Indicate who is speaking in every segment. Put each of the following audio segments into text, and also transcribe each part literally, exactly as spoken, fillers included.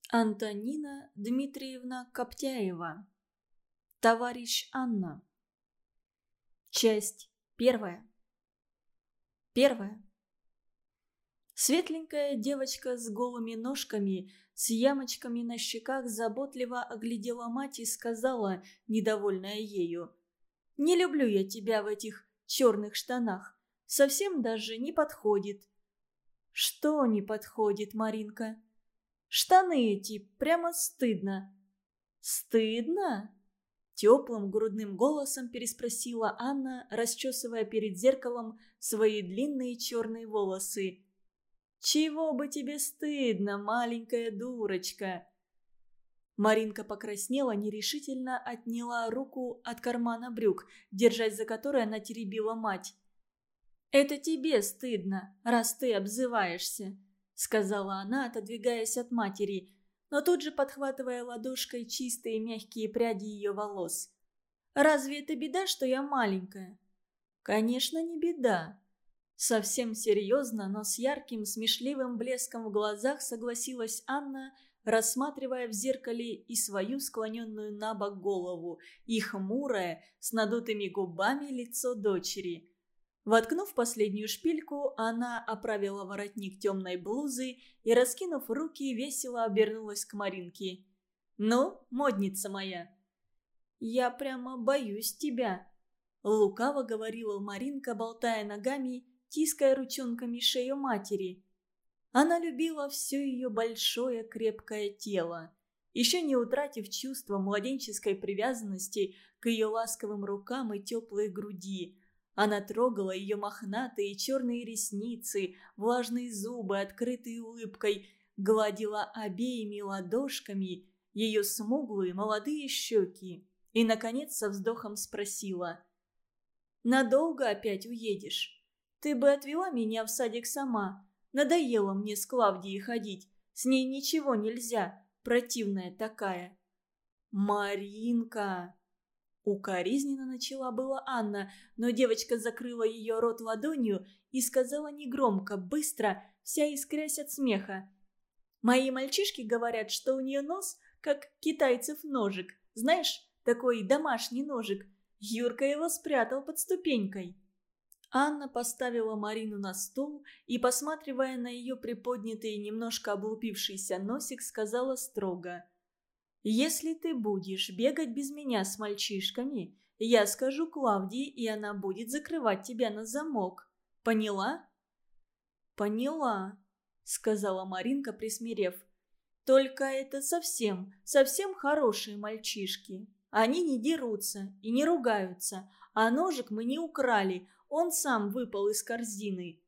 Speaker 1: Антонина Дмитриевна Коптяева. Товарищ Анна. Часть первая. Первая. Светленькая девочка с голыми ножками, с ямочками на щеках заботливо оглядела мать и сказала, недовольная ею: «Не люблю я тебя в этих черных штанах. Совсем даже не подходит». «Что не подходит, Маринка?» «Штаны эти, прямо стыдно». «Стыдно?» Теплым грудным голосом переспросила Анна, расчесывая перед зеркалом свои длинные черные волосы. «Чего бы тебе стыдно, маленькая дурочка?» Маринка покраснела, нерешительно отняла руку от кармана брюк, держась за которой она теребила мать. «Это тебе стыдно, раз ты обзываешься», — сказала она, отодвигаясь от матери, но тут же подхватывая ладошкой чистые мягкие пряди ее волос. «Разве это беда, что я маленькая?» «Конечно, не беда». Совсем серьезно, но с ярким смешливым блеском в глазах согласилась Анна, рассматривая в зеркале и свою склоненную на бок голову, и хмурое, с надутыми губами лицо дочери. Воткнув последнюю шпильку, она оправила воротник темной блузы и, раскинув руки, весело обернулась к Маринке. «Ну, модница моя!» «Я прямо боюсь тебя», — лукаво говорила Маринка, болтая ногами, тиская ручонками шею матери. Она любила все ее большое крепкое тело. Еще не утратив чувства младенческой привязанности к ее ласковым рукам и теплой груди, она трогала ее мохнатые черные ресницы, влажные зубы, открытые улыбкой, гладила обеими ладошками ее смуглые молодые щеки и, наконец, со вздохом спросила: «Надолго опять уедешь? Ты бы отвела меня в садик сама. Надоело мне с Клавдией ходить. С ней ничего нельзя, противная такая». «Маринка!» Укоризненно начала была Анна, но девочка закрыла ее рот ладонью и сказала негромко, быстро, вся искрясь от смеха: «Мои мальчишки говорят, что у нее нос, как китайцев ножик. Знаешь, такой домашний ножик. Юрка его спрятал под ступенькой». Анна поставила Марину на стул и, посматривая на ее приподнятый, немножко облупившийся носик, сказала строго: «Если ты будешь бегать без меня с мальчишками, я скажу Клавдии, и она будет закрывать тебя на замок. Поняла?» «Поняла», — сказала Маринка, присмирев. «Только это совсем, совсем хорошие мальчишки. Они не дерутся и не ругаются, а ножик мы не украли, он сам выпал из корзины».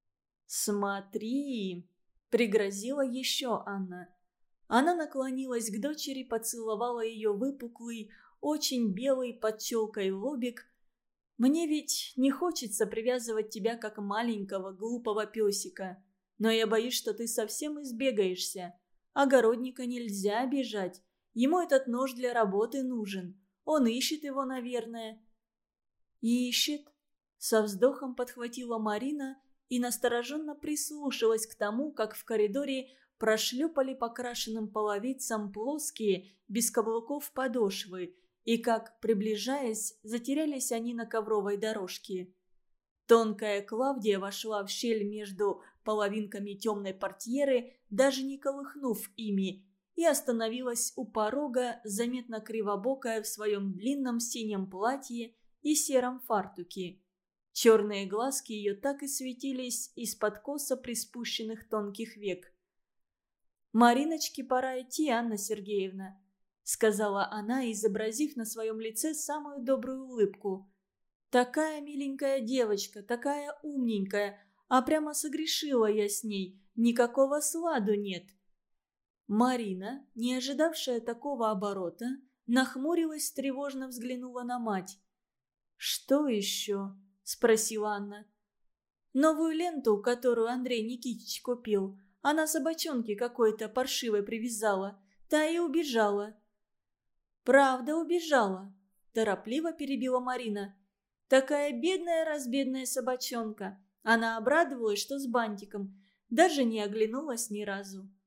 Speaker 1: «Смотри», — пригрозила еще Анна. Она наклонилась к дочери, поцеловала ее выпуклый, очень белый под челкой лобик. «Мне ведь не хочется привязывать тебя, как маленького глупого песика. Но я боюсь, что ты совсем избегаешься. Огородника нельзя обижать. Ему этот нож для работы нужен. Он ищет его, наверное». «Ищет?» — со вздохом подхватила Марина и настороженно прислушалась к тому, как в коридоре прошлепали по крашенным половицам плоские, без каблуков подошвы, и как, приближаясь, затерялись они на ковровой дорожке. Тонкая Клавдия вошла в щель между половинками темной портьеры, даже не колыхнув ими, и остановилась у порога, заметно кривобокая в своем длинном синем платье и сером фартуке. Черные глазки ее так и светились из-под косо приспущенных тонких век. «Мариночке пора идти, Анна Сергеевна», — сказала она, изобразив на своем лице самую добрую улыбку. «Такая миленькая девочка, такая умненькая, а прямо согрешила я с ней, никакого сладу нет». Марина, не ожидавшая такого оборота, нахмурилась, тревожно взглянула на мать. «Что еще?» — спросила Анна. «Новую ленту, которую Андрей Никитич купил. Она собачонке какой-то паршивой привязала. Та и убежала». «Правда убежала?» – торопливо перебила Марина. «Такая бедная-разбедная собачонка. Она обрадовалась, что с бантиком. Даже не оглянулась ни разу».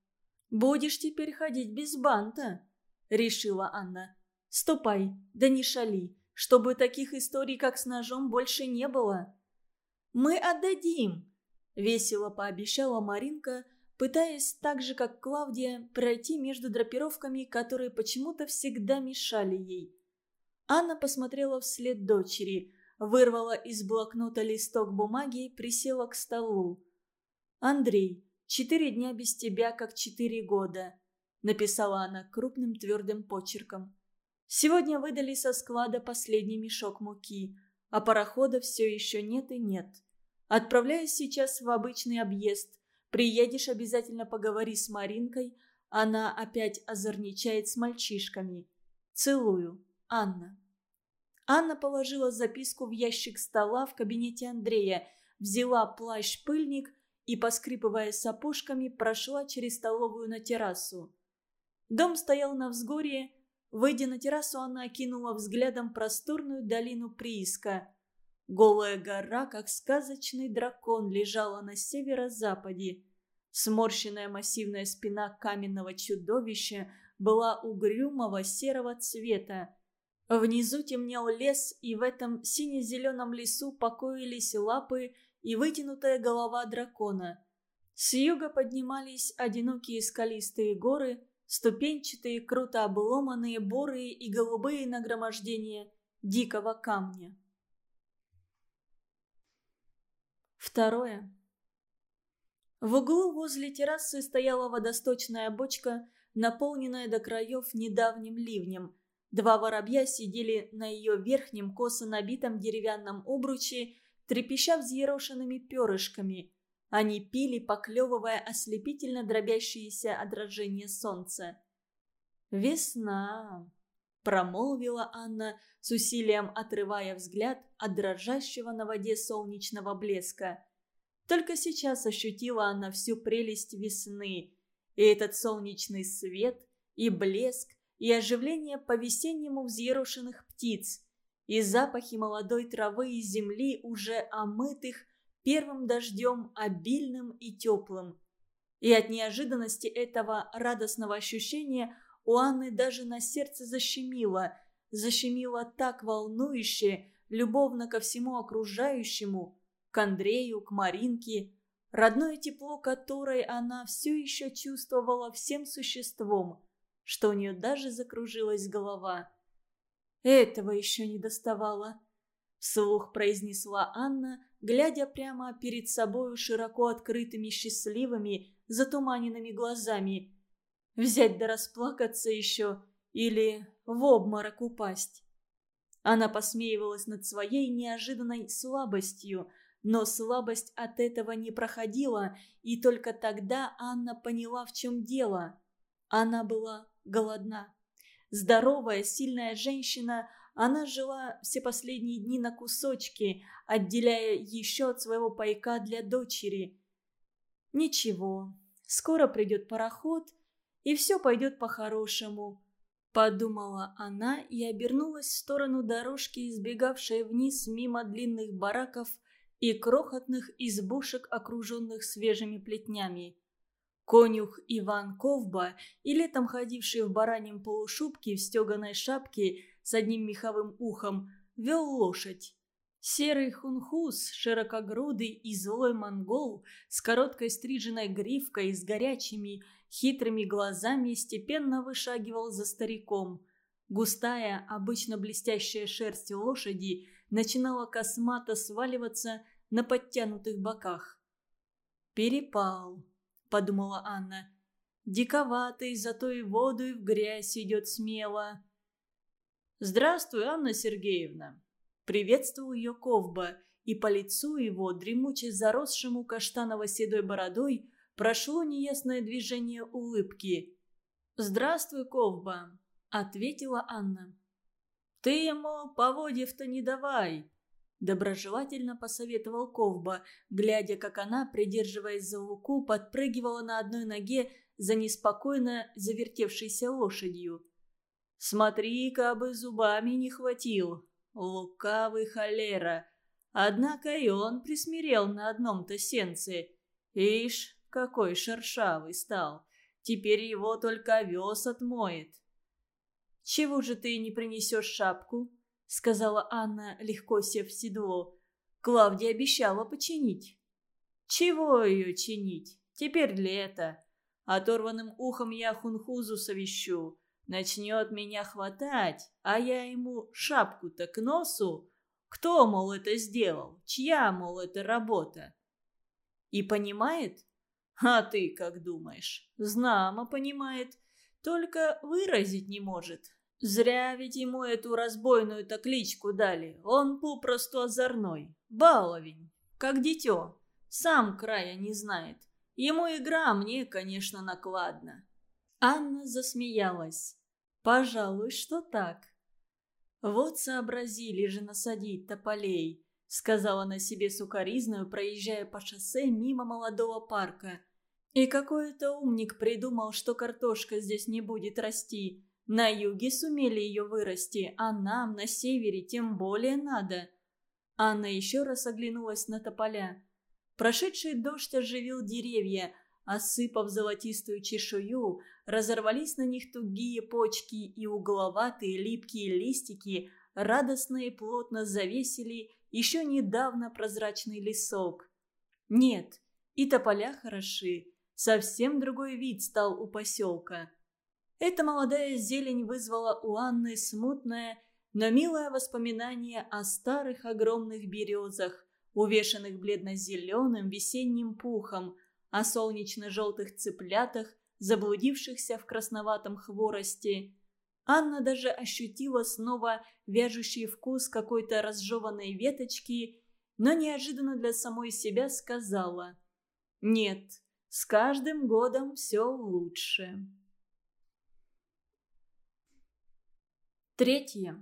Speaker 1: «Будешь теперь ходить без банта», — решила Анна. «Ступай, да не шали, чтобы таких историй, как с ножом, больше не было». «Мы отдадим», — весело пообещала Маринка, пытаясь так же, как Клавдия, пройти между драпировками, которые почему-то всегда мешали ей. Анна посмотрела вслед дочери, вырвала из блокнота листок бумаги, присела к столу. «Андрей, четыре дня без тебя, как четыре года», — написала она крупным твердым почерком. «Сегодня выдали со склада последний мешок муки, а парохода все еще нет и нет. Отправляюсь сейчас в обычный объезд. Приедешь, обязательно поговори с Маринкой. Она опять озорничает с мальчишками. Целую. Анна». Анна положила записку в ящик стола в кабинете Андрея, взяла плащ-пыльник и, поскрипывая сапожками, прошла через столовую на террасу. Дом стоял на взгорье. Выйдя на террасу, она окинула взглядом просторную долину прииска. Голая гора, как сказочный дракон, лежала на северо-западе. Сморщенная массивная спина каменного чудовища была угрюмого серого цвета. Внизу темнел лес, и в этом сине-зеленом лесу покоились лапы и вытянутая голова дракона. С юга поднимались одинокие скалистые горы, ступенчатые, круто обломанные, бурые и голубые нагромождения дикого камня. Второе. В углу возле террасы стояла водосточная бочка, наполненная до краев недавним ливнем. Два воробья сидели на ее верхнем косо набитом деревянном обруче, трепеща взъерошенными перышками. Они пили, поклевывая ослепительно дробящиеся отражения солнца. «Весна», — промолвила Анна, с усилием отрывая взгляд от дрожащего на воде солнечного блеска. Только сейчас ощутила она всю прелесть весны, и этот солнечный свет, и блеск, и оживление по-весеннему взъерошенных птиц, и запахи молодой травы и земли, уже омытых первым дождем, обильным и теплым. И от неожиданности этого радостного ощущения у Анны даже на сердце защемило, защемило так волнующе, любовно ко всему окружающему, к Андрею, к Маринке, родное тепло которой она все еще чувствовала всем существом, что у нее даже закружилась голова. «Этого еще не доставало», — вслух произнесла Анна, глядя прямо перед собою широко открытыми, счастливыми, затуманенными глазами. «Взять да расплакаться еще или в обморок упасть». Она посмеивалась над своей неожиданной слабостью, но слабость от этого не проходила, и только тогда Анна поняла, в чем дело. Она была голодна. Здоровая, сильная женщина, она жила все последние дни на кусочки, отделяя еще от своего пайка для дочери. «Ничего, скоро придет пароход, и все пойдет по-хорошему», — подумала она и обернулась в сторону дорожки, избегавшей вниз мимо длинных бараков и крохотных избушек, окруженных свежими плетнями. Конюх Иван Ковба, и летом ходивший в бараньем полушубке в стеганой шапке с одним меховым ухом, вел лошадь. Серый хунхус, широкогрудый и злой монгол, с короткой стриженной гривкой, с горячими, хитрыми глазами, степенно вышагивал за стариком. Густая, обычно блестящая шерсть лошади начинала космато сваливаться на подтянутых боках. «Перепал», — подумала Анна. «Диковатый, зато и воду, и в грязь идет смело». «Здравствуй, Анна Сергеевна», — приветствовал ее Ковба, и по лицу его, дремуче заросшему каштаново-седой бородой, прошло неясное движение улыбки. «Здравствуй, Ковба», — ответила Анна. «Ты ему поводьев-то не давай», — доброжелательно посоветовал Ковба, глядя, как она, придерживаясь за луку, подпрыгивала на одной ноге за неспокойно завертевшейся лошадью. «Смотри-ка, бы зубами не хватил, лукавый холера. Однако и он присмирел на одном-то сенце. Ишь, какой шершавый стал. Теперь его только овес отмоет». «Чего же ты не принесешь шапку?» — сказала Анна, легко сев в седло. «Клавдия обещала починить». «Чего ее чинить? Теперь лето. Оторванным ухом я хунхузу совещу. Начнет меня хватать, а я ему шапку-то к носу. Кто, мол, это сделал? Чья, мол, это работа?» «И понимает?» «А ты как думаешь?» «Знамо понимает, только выразить не может. Зря ведь ему эту разбойную-то кличку дали. Он попросту озорной, баловень, как дитё. Сам края не знает. Ему игра, мне, конечно, накладно». Анна засмеялась. «Пожалуй, что так». «Вот сообразили же насадить тополей», — сказала она себе сукоризную, проезжая по шоссе мимо молодого парка. «И какой-то умник придумал, что картошка здесь не будет расти. На юге сумели ее вырасти, а нам на севере тем более надо». Анна еще раз оглянулась на тополя. Прошедший дождь оживил деревья, осыпав золотистую чешую, разорвались на них тугие почки, и угловатые липкие листики радостно и плотно завесили еще недавно прозрачный лесок. Нет, и тополя хороши, совсем другой вид стал у поселка. Эта молодая зелень вызвала у Анны смутное, но милое воспоминание о старых огромных березах, увешанных бледно-зеленым весенним пухом, о солнечно-желтых цыплятах, заблудившихся в красноватом хворосте. Анна даже ощутила снова вяжущий вкус какой-то разжеванной веточки, но неожиданно для самой себя сказала: «Нет, с каждым годом все лучше». Третье.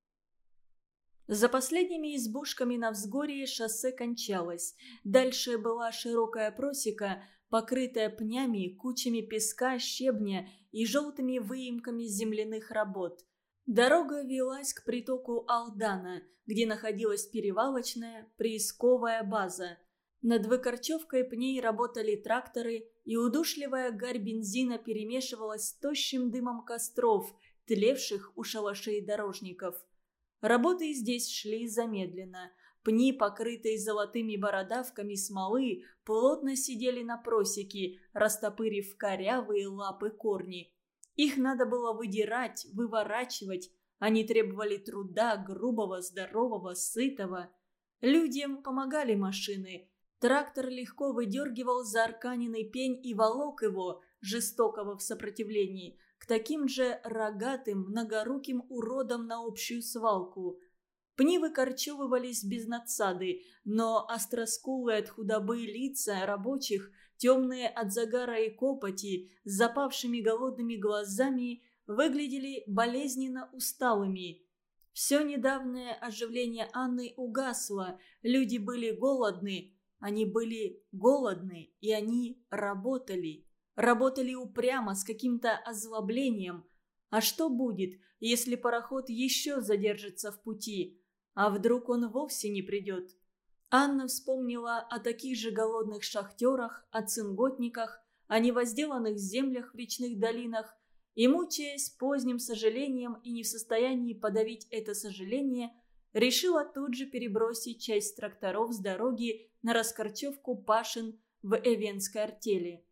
Speaker 1: За последними избушками на взгорье шоссе кончалось. Дальше была широкая просека, покрытая пнями, кучами песка, щебня и желтыми выемками земляных работ. Дорога велась к притоку Алдана, где находилась перевалочная приисковая база. Над выкорчевкой пней работали тракторы, и удушливая гарь бензина перемешивалась с тощим дымом костров, тлевших у шалашей дорожников. Работы здесь шли замедленно. Пни, покрытые золотыми бородавками смолы, плотно сидели на просеке, растопырив корявые лапы корни. Их надо было выдирать, выворачивать. Они требовали труда, грубого, здорового, сытого. Людям помогали машины. Трактор легко выдергивал заарканенный пень и волок его, жестокого в сопротивлении, к таким же рогатым, многоруким уродам на общую свалку. Пни выкорчевывались без надсады, но остроскулые от худобы лица рабочих, темные от загара и копоти, с запавшими голодными глазами, выглядели болезненно усталыми. Все недавнее оживление Анны угасло, люди были голодны, они были голодны, и они работали. Работали упрямо, с каким-то озлоблением. А что будет, если пароход еще задержится в пути? А вдруг он вовсе не придет? Анна вспомнила о таких же голодных шахтерах, о цинготниках, о невозделанных землях в речных долинах, и, мучаясь поздним сожалением и не в состоянии подавить это сожаление, решила тут же перебросить часть тракторов с дороги на раскорчевку пашин в Эвенской артели.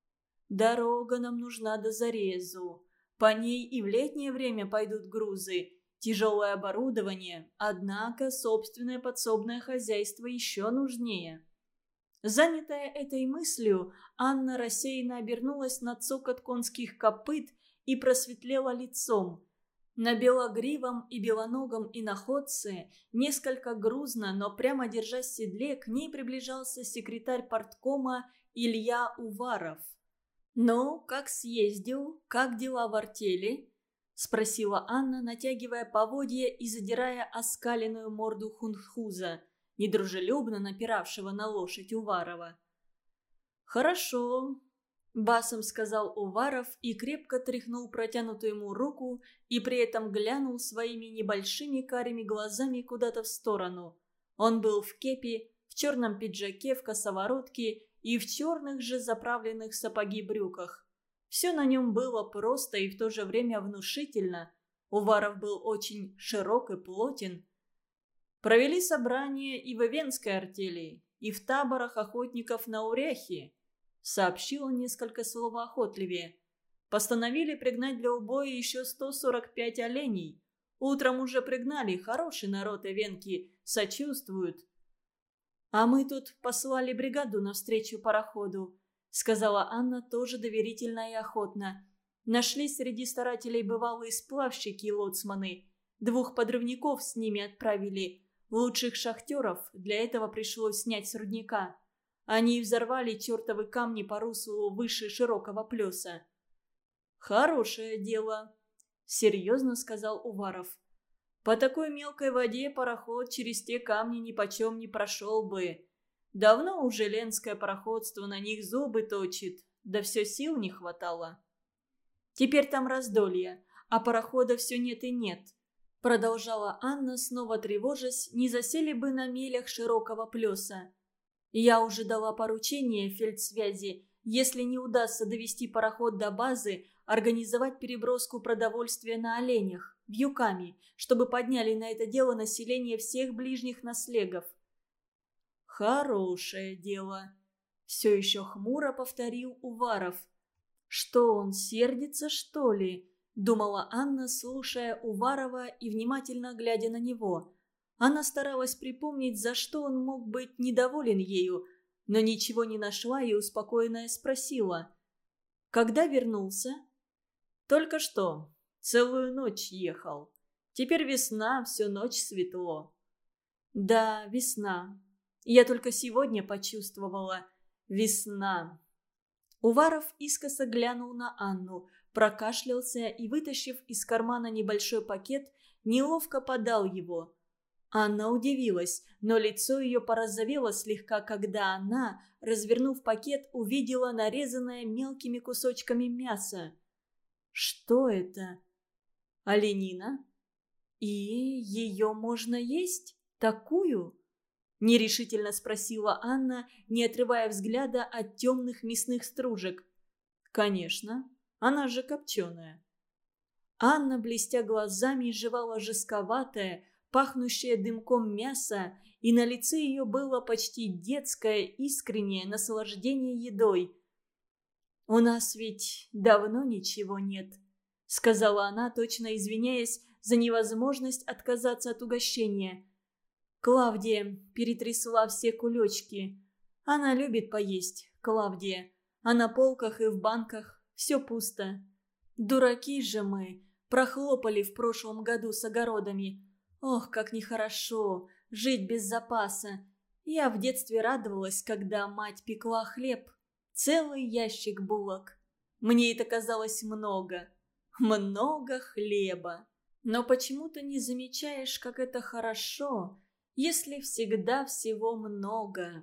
Speaker 1: «Дорога нам нужна до зарезу. По ней и в летнее время пойдут грузы. Тяжелое оборудование, однако собственное подсобное хозяйство еще нужнее». Занятая этой мыслью, Анна рассеянно обернулась на цокот конских копыт и просветлела лицом. На белогривом и белоногом иноходце, несколько грузно, но прямо держась в седле, к ней приближался секретарь парткома Илья Уваров. «Ну, как съездил? Как дела в артели?» – спросила Анна, натягивая поводья и задирая оскаленную морду хунхуза, недружелюбно напиравшего на лошадь Уварова. «Хорошо», – басом сказал Уваров и крепко тряхнул протянутую ему руку и при этом глянул своими небольшими карими глазами куда-то в сторону. Он был в кепи, в черном пиджаке, в косоворотке и в черных же заправленных в сапоги брюках. Все на нем было просто и в то же время внушительно. Уваров был очень широк и плотен. Провели собрание и в Ивенской артели, и в таборах охотников на Уряхи. Сообщил он несколько словоохотливее. Постановили пригнать для убоя еще сто сорок пять оленей. Утром уже пригнали, хороший народ Ивенки, сочувствуют. «А мы тут послали бригаду навстречу пароходу», — сказала Анна тоже доверительно и охотно. Нашли среди старателей бывалые сплавщики и лоцманы. Двух подрывников с ними отправили. Лучших шахтеров для этого пришлось снять с рудника. Они взорвали чертовы камни по руслу выше широкого плеса. «Хорошее дело», — серьезно сказал Уваров. «По такой мелкой воде пароход через те камни нипочем не прошел бы. Давно уже ленское пароходство на них зубы точит, да все сил не хватало. Теперь там раздолье, а парохода все нет и нет», — продолжала Анна, снова тревожась, не засели бы на мелях широкого плеса. «Я уже дала поручение фельдсвязи, если не удастся довести пароход до базы, организовать переброску продовольствия на оленях, вьюками, чтобы подняли на это дело население всех ближних наслегов». «Хорошее дело», — все еще хмуро повторил Уваров. «Что он, сердится, что ли?» — думала Анна, слушая Уварова и внимательно глядя на него. Она старалась припомнить, за что он мог быть недоволен ею, но ничего не нашла и успокоенная спросила. «Когда вернулся?» «Только что. Целую ночь ехал. Теперь весна, всю ночь светло». «Да, весна. Я только сегодня почувствовала. Весна». Уваров искоса глянул на Анну, прокашлялся и, вытащив из кармана небольшой пакет, неловко подал его. Анна удивилась, но лицо ее порозовело слегка, когда она, развернув пакет, увидела нарезанное мелкими кусочками мясо. «Что это?» «Оленина. И ее можно есть? Такую?» — нерешительно спросила Анна, не отрывая взгляда от темных мясных стружек. «Конечно, она же копченая». Анна, блестя глазами, жевала жестковатое, пахнущее дымком мясо, и на лице ее было почти детское, искреннее наслаждение едой. «У нас ведь давно ничего нет», — сказала она, точно извиняясь за невозможность отказаться от угощения. Клавдия перетрясла все кулечки. Она любит поесть, Клавдия. А на полках и в банках все пусто. Дураки же мы, прохлопали в прошлом году с огородами. Ох, как нехорошо жить без запаса. Я в детстве радовалась, когда мать пекла хлеб. Целый ящик булок. Мне это казалось много. Много хлеба. Но почему-то не замечаешь, как это хорошо, если всегда всего много.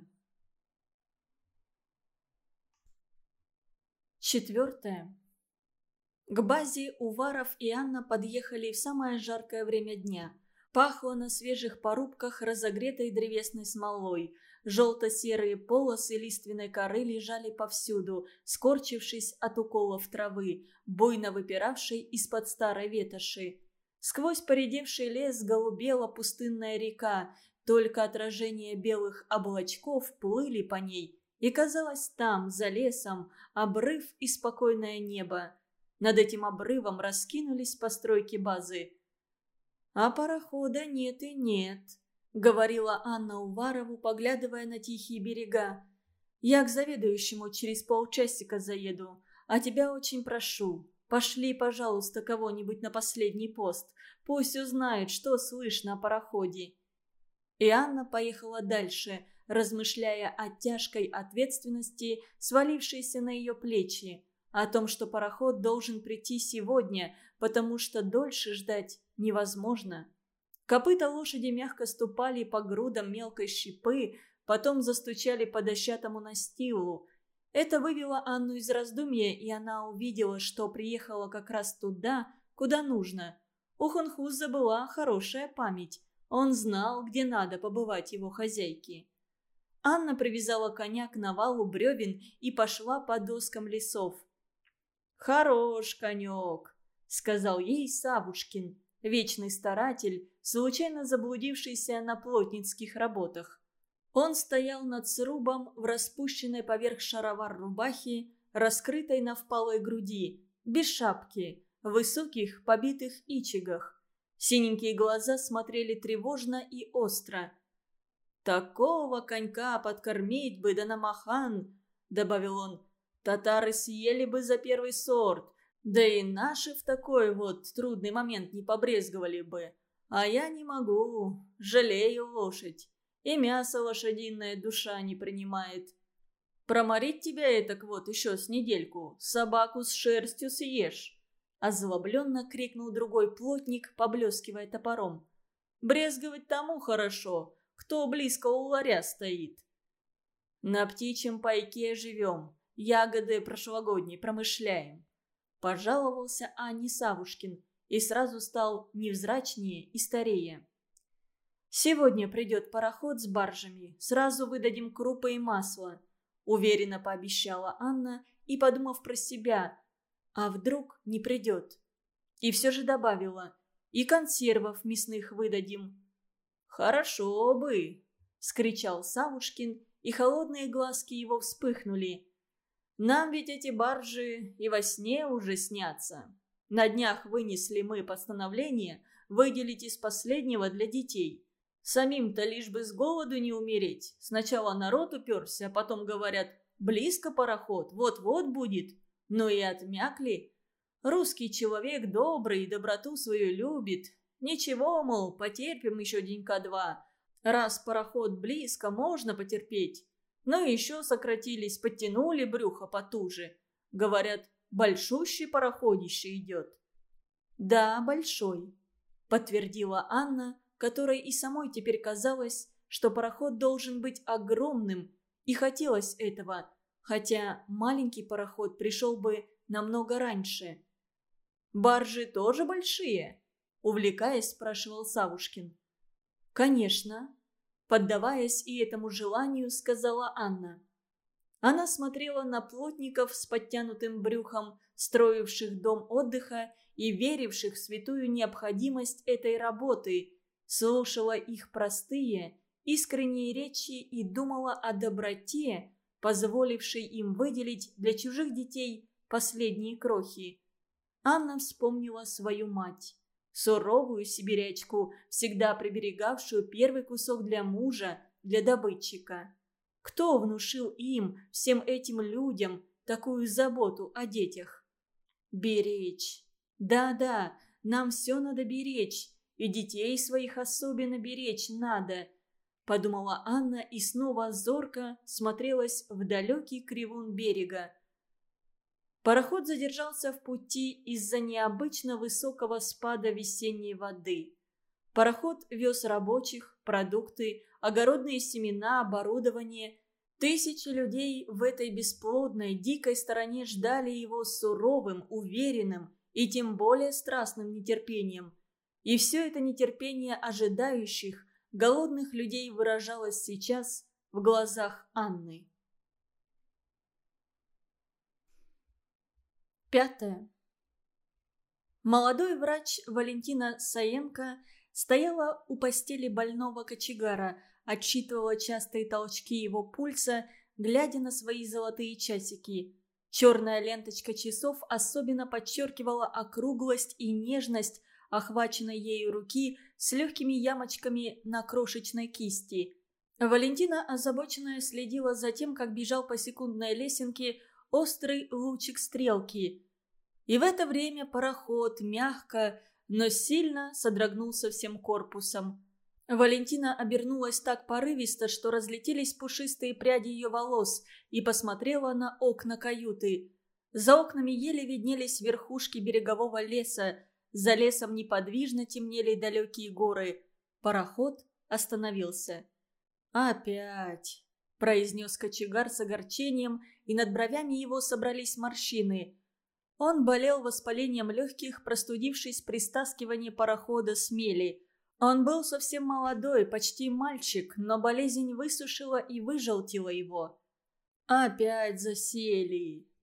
Speaker 1: Четвертое. К базе Уваров и Анна подъехали в самое жаркое время дня. Пахло на свежих порубках разогретой древесной смолой. Желто-серые полосы лиственной коры лежали повсюду, скорчившись от уколов травы, буйно выпиравшей из-под старой ветоши. Сквозь поредевший лес голубела пустынная река, только отражения белых облачков плыли по ней, и казалось там, за лесом, обрыв и спокойное небо. Над этим обрывом раскинулись постройки базы. «А парохода нет и нет», — говорила Анна Уварову, поглядывая на тихие берега. «Я к заведующему через полчасика заеду, а тебя очень прошу. Пошли, пожалуйста, кого-нибудь на последний пост. Пусть узнает, что слышно о пароходе». И Анна поехала дальше, размышляя о тяжкой ответственности, свалившейся на ее плечи, о том, что пароход должен прийти сегодня, потому что дольше ждать невозможно. Копыта лошади мягко ступали по грудам мелкой щепы, потом застучали по дощатому настилу. Это вывело Анну из раздумья, и она увидела, что приехала как раз туда, куда нужно. У Хунхуза была хорошая память. Он знал, где надо побывать его хозяйке. Анна привязала коня к навалу бревен и пошла по доскам лесов. «Хорош конек», — сказал ей Савушкин, вечный старатель, случайно заблудившийся на плотницких работах. Он стоял над срубом в распущенной поверх шаровар рубахи, раскрытой на впалой груди, без шапки, в высоких побитых ичигах. Синенькие глаза смотрели тревожно и остро. «Такого конька подкормить бы да на махан», — добавил он, — «татары съели бы за первый сорт, да и наши в такой вот трудный момент не побрезговали бы. А я не могу, жалею лошадь, и мясо лошадиное душа не принимает. Проморить тебя этак вот еще с недельку, собаку с шерстью съешь», — озлобленно крикнул другой плотник, поблескивая топором. «Брезговать тому хорошо, кто близко у ларя стоит. На птичьем пайке живем, ягоды прошлогодней промышляем», — пожаловался Анне Савушкин и сразу стал невзрачнее и старее. «Сегодня придет пароход с баржами, сразу выдадим крупы и масло», — уверенно пообещала Анна и, подумав про себя, а вдруг не придет. И все же добавила, и консервов мясных выдадим. «Хорошо бы!» — скричал Савушкин, и холодные глазки его вспыхнули. «Нам ведь эти баржи и во сне уже снятся. На днях вынесли мы постановление выделить из последнего для детей. Самим-то лишь бы с голоду не умереть. Сначала народ уперся, а потом говорят, близко пароход, вот-вот будет. Ну и отмякли. Русский человек добрый, доброту свою любит. Ничего, мол, потерпим еще денька-два. Раз пароход близко, можно потерпеть. Ну и еще сократились, подтянули брюхо потуже. Говорят, большущий пароходище идет». «Да, большой», — подтвердила Анна, которой и самой теперь казалось, что пароход должен быть огромным, и хотелось этого, хотя маленький пароход пришел бы намного раньше. «Баржи тоже большие?» — увлекаясь, спрашивал Савушкин. «Конечно», — поддаваясь и этому желанию, сказала Анна. Она смотрела на плотников с подтянутым брюхом, строивших дом отдыха и веривших в святую необходимость этой работы, слушала их простые, искренние речи и думала о доброте, позволившей им выделить для чужих детей последние крохи. Анна вспомнила свою мать, суровую сибирячку, всегда приберегавшую первый кусок для мужа, для добытчика. Кто внушил им, всем этим людям, такую заботу о детях? Беречь. Да-да, нам все надо беречь, и детей своих особенно беречь надо, подумала Анна и снова зорко смотрелась в далекий кривун берега. Пароход задержался в пути из-за необычно высокого спада весенней воды. Пароход вез рабочих, продукты, огородные семена, оборудование. Тысячи людей в этой бесплодной, дикой стороне ждали его суровым, уверенным и тем более страстным нетерпением. И все это нетерпение ожидающих, голодных людей выражалось сейчас в глазах Анны. Пятое. Молодой врач Валентина Саенко стояла у постели больного кочегара, отсчитывала частые толчки его пульса, глядя на свои золотые часики. Черная ленточка часов особенно подчеркивала округлость и нежность охваченной ею руки с легкими ямочками на крошечной кисти. Валентина, озабоченная, следила за тем, как бежал по секундной лесенке острый лучик стрелки. И в это время пароход мягко, но сильно содрогнулся всем корпусом. Валентина обернулась так порывисто, что разлетелись пушистые пряди ее волос, и посмотрела на окна каюты. За окнами еле виднелись верхушки берегового леса, за лесом неподвижно темнели далекие горы. Пароход остановился. «Опять!» – произнес кочегар с огорчением, и над бровями его собрались морщины. Он болел воспалением легких, простудившись при стаскивании парохода с мели. Он был совсем молодой, почти мальчик, но болезнь высушила и выжелтила его. «Опять засели!»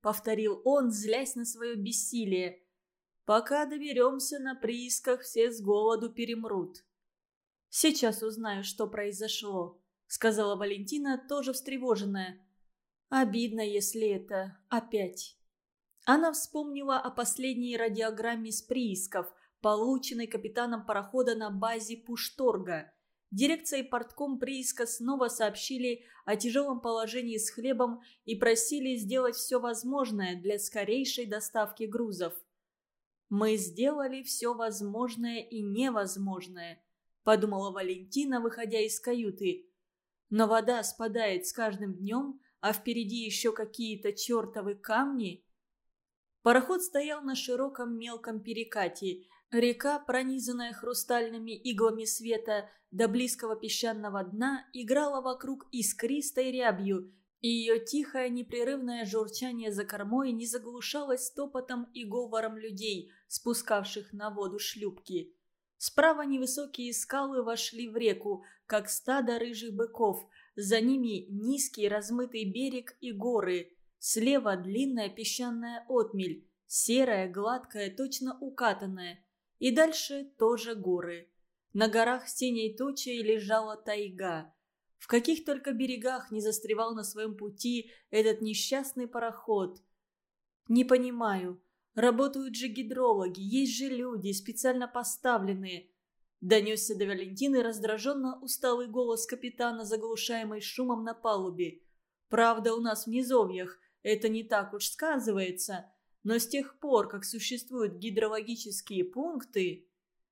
Speaker 1: — повторил он, злясь на свое бессилие. «Пока доберемся на приисках, все с голоду перемрут». «Сейчас узнаю, что произошло», — сказала Валентина, тоже встревоженная. «Обидно, если это опять». Она вспомнила о последней радиограмме с приисков, полученной капитаном парохода на базе Пушторга. Дирекция и портком прииска снова сообщили о тяжелом положении с хлебом и просили сделать все возможное для скорейшей доставки грузов. «Мы сделали все возможное и невозможное», — подумала Валентина, выходя из каюты. «Но вода спадает с каждым днем, а впереди еще какие-то чертовы камни». Пароход стоял на широком мелком перекате. Река, пронизанная хрустальными иглами света до близкого песчаного дна, играла вокруг искристой рябью, и ее тихое непрерывное журчание за кормой не заглушалось топотом и говором людей, спускавших на воду шлюпки. Справа невысокие скалы вошли в реку, как стадо рыжих быков. За ними низкий размытый берег и горы. Слева длинная песчаная отмель, серая, гладкая, точно укатанная. И дальше тоже горы. На горах с синей тучей лежала тайга. В каких только берегах не застревал на своем пути этот несчастный пароход. Не понимаю. Работают же гидрологи, есть же люди, специально поставленные. Донесся до Валентины раздраженно усталый голос капитана, заглушаемый шумом на палубе. Правда, у нас в низовьях это не так уж сказывается, но с тех пор, как существуют гидрологические пункты...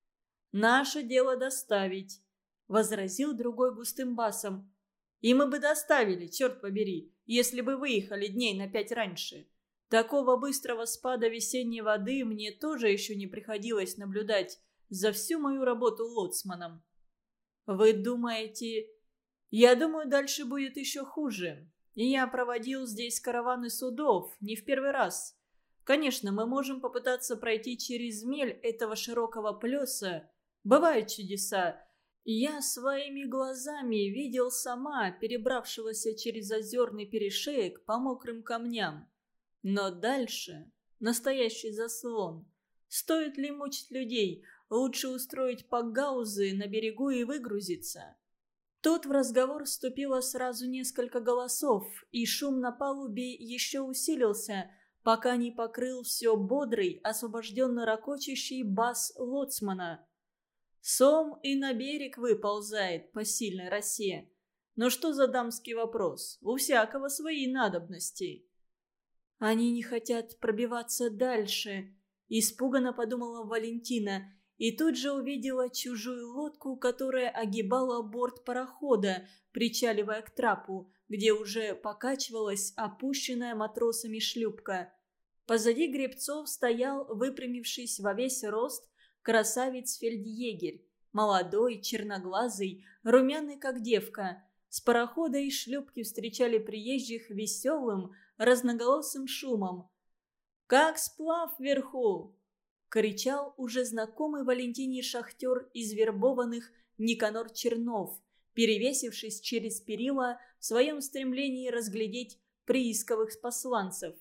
Speaker 1: «Наше дело доставить», — возразил другой густым басом. «И мы бы доставили, черт побери, если бы выехали дней на пять раньше. Такого быстрого спада весенней воды мне тоже еще не приходилось наблюдать за всю мою работу лоцманом». «Вы думаете...» «Я думаю, дальше будет еще хуже. И я проводил здесь караваны судов не в первый раз. Конечно, мы можем попытаться пройти через мель этого широкого плеса. Бывают чудеса. Я своими глазами видел сама перебравшегося через озерный перешеек по мокрым камням. Но дальше настоящий заслон. Стоит ли мучить людей? Лучше устроить пакгаузы на берегу и выгрузиться». Тут в разговор вступило сразу несколько голосов, и шум на палубе еще усилился, пока не покрыл все бодрый, освобожденно ракочущий бас лоцмана. «Сом и на берег выползает по сильной росе. Но что за дамский вопрос? У всякого свои надобности». «Они не хотят пробиваться дальше», — испуганно подумала Валентина, и тут же увидела чужую лодку, которая огибала борт парохода, причаливая к трапу, где уже покачивалась опущенная матросами шлюпка. Позади гребцов стоял, выпрямившись во весь рост, красавец-фельдъегерь, молодой, черноглазый, румяный как девка. С парохода и шлюпки встречали приезжих веселым, разноголосым шумом. «Как сплав вверху!» — кричал уже знакомый Валентине шахтер из вербованных Никанор Чернов, перевесившись через перила в своем стремлении разглядеть приисковых посланцев.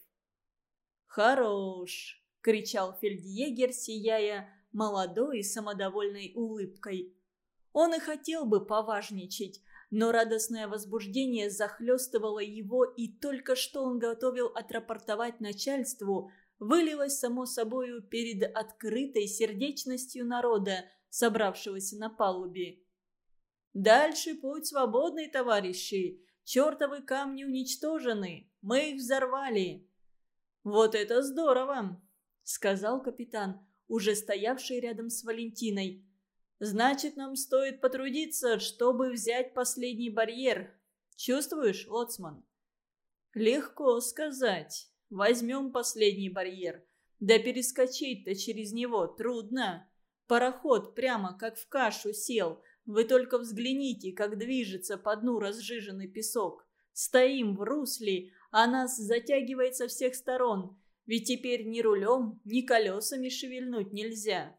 Speaker 1: «Хорош!» — кричал фельдъегерь, сияя молодой самодовольной улыбкой. Он и хотел бы поважничать, но радостное возбуждение захлестывало его, и только что он готовил отрапортовать начальству, вылилось само собою перед открытой сердечностью народа, собравшегося на палубе. «Дальше путь свободный, товарищи! Чертовы камни уничтожены! Мы их взорвали!» «Вот это здорово!» — сказал капитан, уже стоявший рядом с Валентиной. «Значит, нам стоит потрудиться, чтобы взять последний барьер. Чувствуешь, лоцман?» «Легко сказать. Возьмем последний барьер. Да перескочить-то через него трудно. Пароход прямо как в кашу сел. Вы только взгляните, как движется по дну разжиженный песок. Стоим в русле, а нас затягивает со всех сторон. Ведь теперь ни рулем, ни колесами шевельнуть нельзя».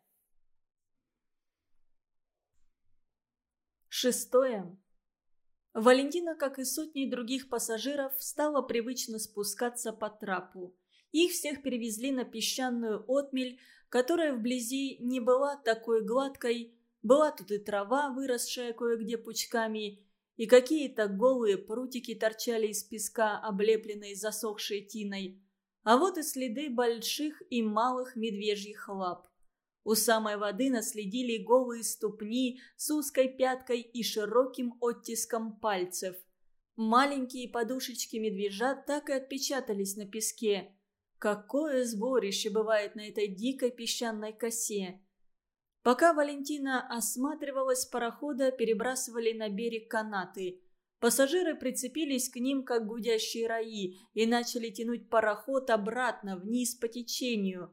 Speaker 1: Шестое. Валентина, как и сотни других пассажиров, стала привычно спускаться по трапу. Их всех перевезли на песчаную отмель, которая вблизи не была такой гладкой. Была тут и трава, выросшая кое-где пучками, и какие-то голые прутики торчали из песка, облепленные засохшей тиной. А вот и следы больших и малых медвежьих лап. У самой воды наследили голые ступни с узкой пяткой и широким оттиском пальцев. Маленькие подушечки медвежат так и отпечатались на песке. Какое сборище бывает на этой дикой песчаной косе! Пока Валентина осматривалась, парохода перебрасывали на берег канаты. Пассажиры прицепились к ним, как гудящие раи, и начали тянуть пароход обратно, вниз по течению.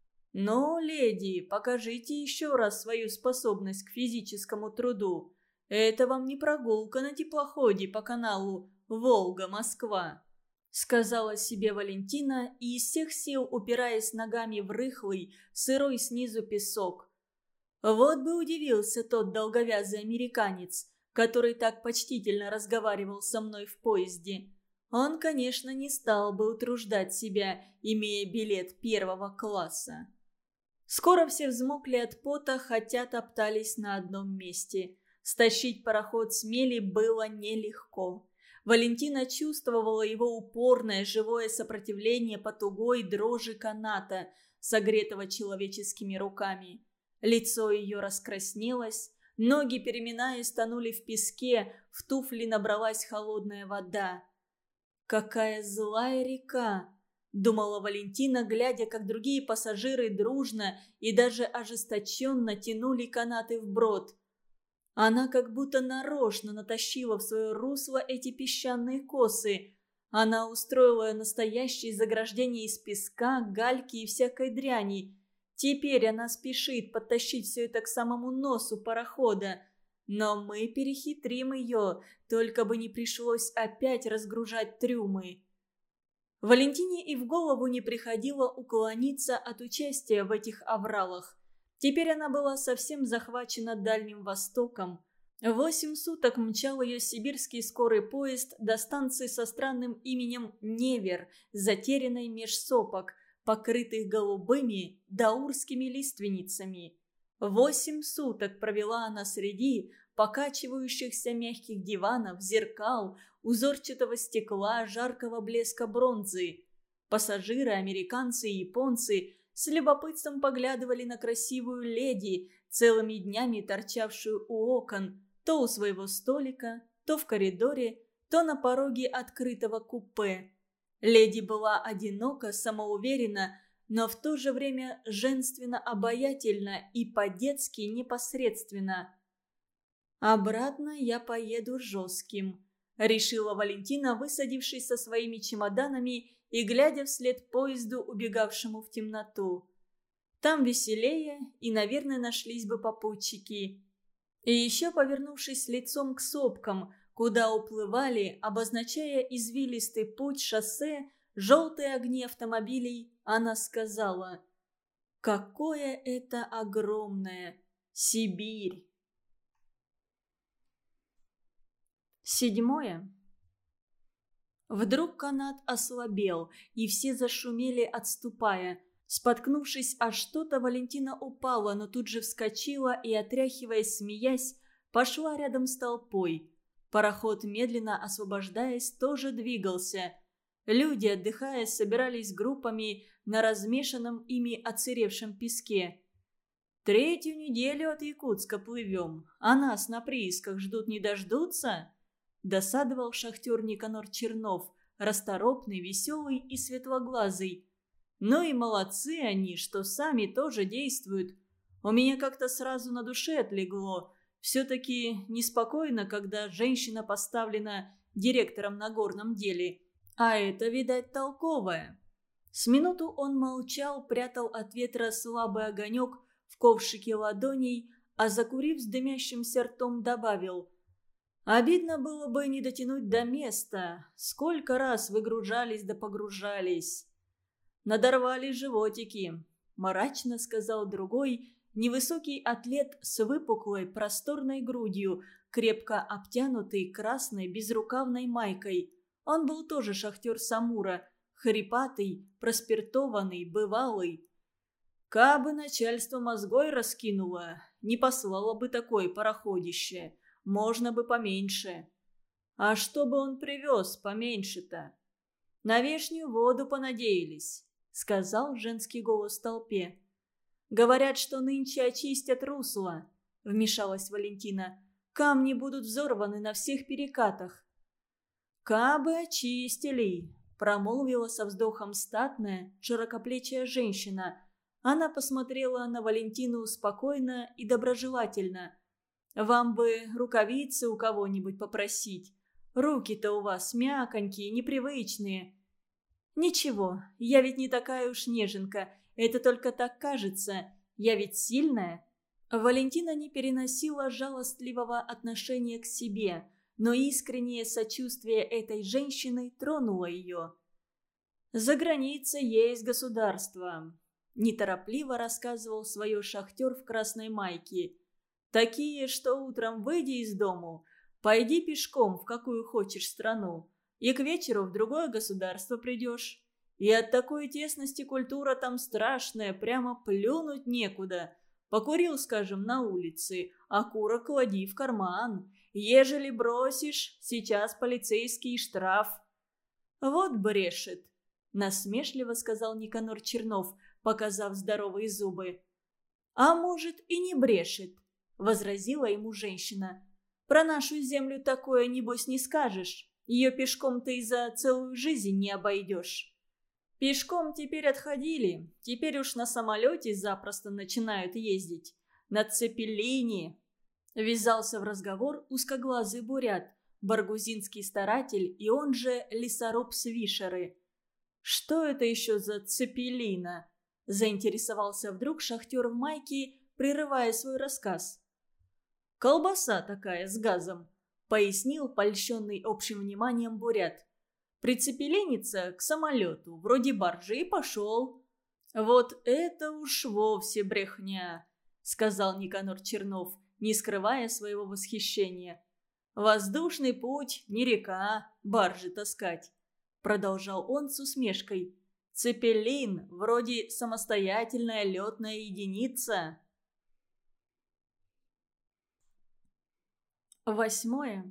Speaker 1: «Но, леди, покажите еще раз свою способность к физическому труду. Это вам не прогулка на теплоходе по каналу Волга-Москва», — сказала себе Валентина и из всех сил, упираясь ногами в рыхлый, сырой снизу песок. Вот бы удивился тот долговязый американец, который так почтительно разговаривал со мной в поезде. Он, конечно, не стал бы утруждать себя, имея билет первого класса. Скоро все взмокли от пота, хотя топтались на одном месте. Стащить пароход с мели было нелегко. Валентина чувствовала его упорное живое сопротивление по тугой дрожи каната, согретого человеческими руками. Лицо ее раскраснелось, ноги, переминаясь, тонули в песке, в туфли набралась холодная вода. «Какая злая река!» — думала Валентина, глядя, как другие пассажиры дружно и даже ожесточенно тянули канаты вброд. Она как будто нарочно натащила в свое русло эти песчаные косы. Она устроила настоящее заграждение из песка, гальки и всякой дряни. Теперь она спешит подтащить все это к самому носу парохода. Но мы перехитрим ее, только бы не пришлось опять разгружать трюмы. Валентине и в голову не приходило уклониться от участия в этих авралах. Теперь она была совсем захвачена Дальним Востоком. Восемь суток мчал ее сибирский скорый поезд до станции со странным именем Невер, затерянной меж сопок, покрытых голубыми даурскими лиственницами. Восемь суток провела она среди покачивающихся мягких диванов, зеркал, узорчатого стекла, жаркого блеска бронзы. Пассажиры, американцы и японцы с любопытством поглядывали на красивую леди, целыми днями торчавшую у окон, то у своего столика, то в коридоре, то на пороге открытого купе. Леди была одинока, самоуверена, но в то же время женственно обаятельна и по-детски непосредственно. «Обратно я поеду жестким», — решила Валентина, высадившись со своими чемоданами и глядя вслед поезду, убегавшему в темноту. Там веселее, и, наверное, нашлись бы попутчики. И еще, повернувшись лицом к сопкам, куда уплывали, обозначая извилистый путь шоссе, желтые огни автомобилей, она сказала: «Какое это огромное Сибирь!» Седьмое. Вдруг канат ослабел, и все зашумели, отступая. Споткнувшись о что-то, Валентина упала, но тут же вскочила и, отряхиваясь, смеясь, пошла рядом с толпой. Пароход, медленно освобождаясь, тоже двигался. Люди, отдыхая, собирались группами на размешанном ими оцеревшем песке. «Третью неделю от Якутска плывем, а нас на приисках ждут не дождутся?» Досадовал шахтер Никанор Чернов, расторопный, веселый и светлоглазый. «Ну и молодцы они, что сами тоже действуют. У меня как-то сразу на душе отлегло. Все-таки неспокойно, когда женщина поставлена директором на горном деле. А это, видать, толковое». С минуту он молчал, прятал от ветра слабый огонек в ковшике ладоней, а закурив с дымящимся ртом, добавил: «Обидно было бы не дотянуть до места. Сколько раз выгружались да погружались». «Надорвали животики», – мрачно сказал другой, невысокий атлет с выпуклой просторной грудью, крепко обтянутый красной безрукавной майкой. Он был тоже шахтер Самура, хрипатый, проспиртованный, бывалый. Кабы начальство мозгой раскинуло, не послало бы такое пароходище, можно бы поменьше. А что бы он привез поменьше-то? На вешнюю воду понадеялись, сказал женский голос в толпе. Говорят, что нынче очистят русло, вмешалась Валентина. Камни будут взорваны на всех перекатах. Кабы очистили, промолвила со вздохом статная, широкоплечая женщина. Она посмотрела на Валентину спокойно и доброжелательно. «Вам бы рукавицы у кого-нибудь попросить. Руки-то у вас мяконькие, непривычные». «Ничего, я ведь не такая уж неженка. Это только так кажется. Я ведь сильная». Валентина не переносила жалостливого отношения к себе, но искреннее сочувствие этой женщины тронуло ее. «За границей есть государство», – неторопливо рассказывал свое шахтер в красной майке. «Такие, что утром выйди из дому, пойди пешком в какую хочешь страну, и к вечеру в другое государство придешь. И от такой тесности культура там страшная, прямо плюнуть некуда. Покурил, скажем, на улице, а курок клади в карман. Ежели бросишь, сейчас полицейский штраф». «Вот брешет», – насмешливо сказал Никанор Чернов, показав здоровые зубы. «А может, и не брешет», – возразила ему женщина. «Про нашу землю такое, небось, не скажешь. Ее пешком ты и за целую жизнь не обойдешь». «Пешком теперь отходили, теперь уж на самолете запросто начинают ездить. На цепелине», – ввязался в разговор узкоглазый бурят, баргузинский старатель и он же лесоруб с Вишеры. «Что это еще за цепелина?» – заинтересовался вдруг шахтер в майке, прерывая свой рассказ. «Колбаса такая с газом», – пояснил польщенный общим вниманием бурят. «Прицепеленится к самолету, вроде баржи, и пошел». «Вот это уж вовсе брехня», – сказал Никанор Чернов, не скрывая своего восхищения. «Воздушный путь, не река, баржи таскать», – продолжал он с усмешкой. «Цепелин вроде самостоятельная летная единица». Восьмое.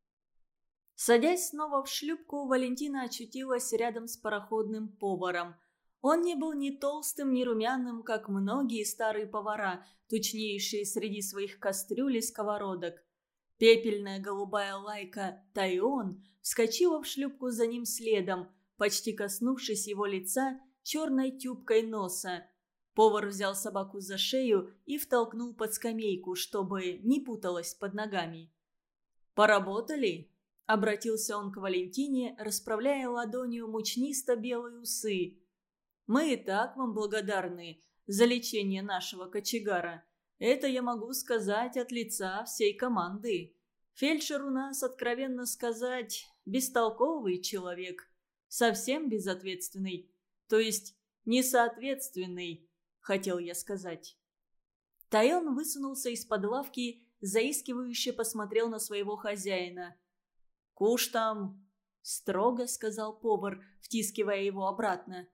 Speaker 1: Садясь снова в шлюпку, Валентина очутилась рядом с пароходным поваром. Он не был ни толстым, ни румяным, как многие старые повара, тучнейшие среди своих кастрюль и сковородок. Пепельная голубая лайка Тайон вскочила в шлюпку за ним следом, почти коснувшись его лица черной тюбкой носа. Повар взял собаку за шею и втолкнул под скамейку, чтобы не путалась под ногами. «Поработали?» – обратился он к Валентине, расправляя ладонью мучнисто-белые усы. «Мы и так вам благодарны за лечение нашего кочегара. Это я могу сказать от лица всей команды. Фельдшер у нас, откровенно сказать, бестолковый человек, совсем безответственный, то есть несоответственный, хотел я сказать». Тайон высунулся из-под лавки, заискивающе посмотрел на своего хозяина. «Куш там!» – строго сказал повар, втискивая его обратно.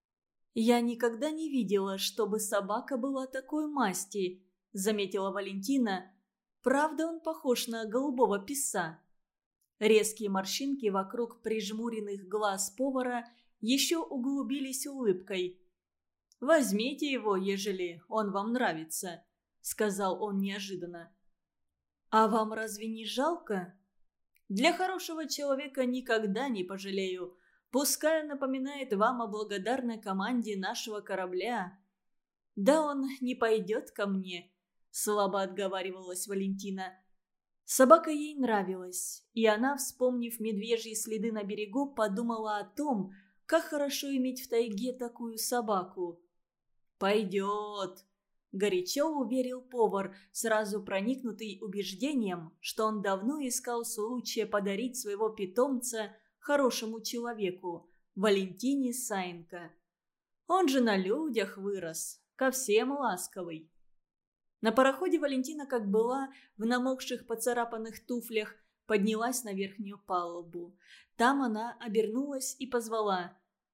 Speaker 1: «Я никогда не видела, чтобы собака была такой масти», – заметила Валентина. «Правда, он похож на голубого писа». Резкие морщинки вокруг прижмуренных глаз повара еще углубились улыбкой. «Возьмите его, ежели он вам нравится», – сказал он неожиданно. «А вам разве не жалко?» «Для хорошего человека никогда не пожалею. Пускай он напоминает вам о благодарной команде нашего корабля». «Да он не пойдет ко мне», – слабо отговаривалась Валентина. Собака ей нравилась, и она, вспомнив медвежьи следы на берегу, подумала о том, как хорошо иметь в тайге такую собаку. «Пойдет», – горячо уверил повар, сразу проникнутый убеждением, что он давно искал случая подарить своего питомца хорошему человеку, Валентине Саенко. Он же на людях вырос, ко всем ласковый. На пароходе Валентина, как была, в намокших поцарапанных туфлях, поднялась на верхнюю палубу. Там она обернулась и позвала: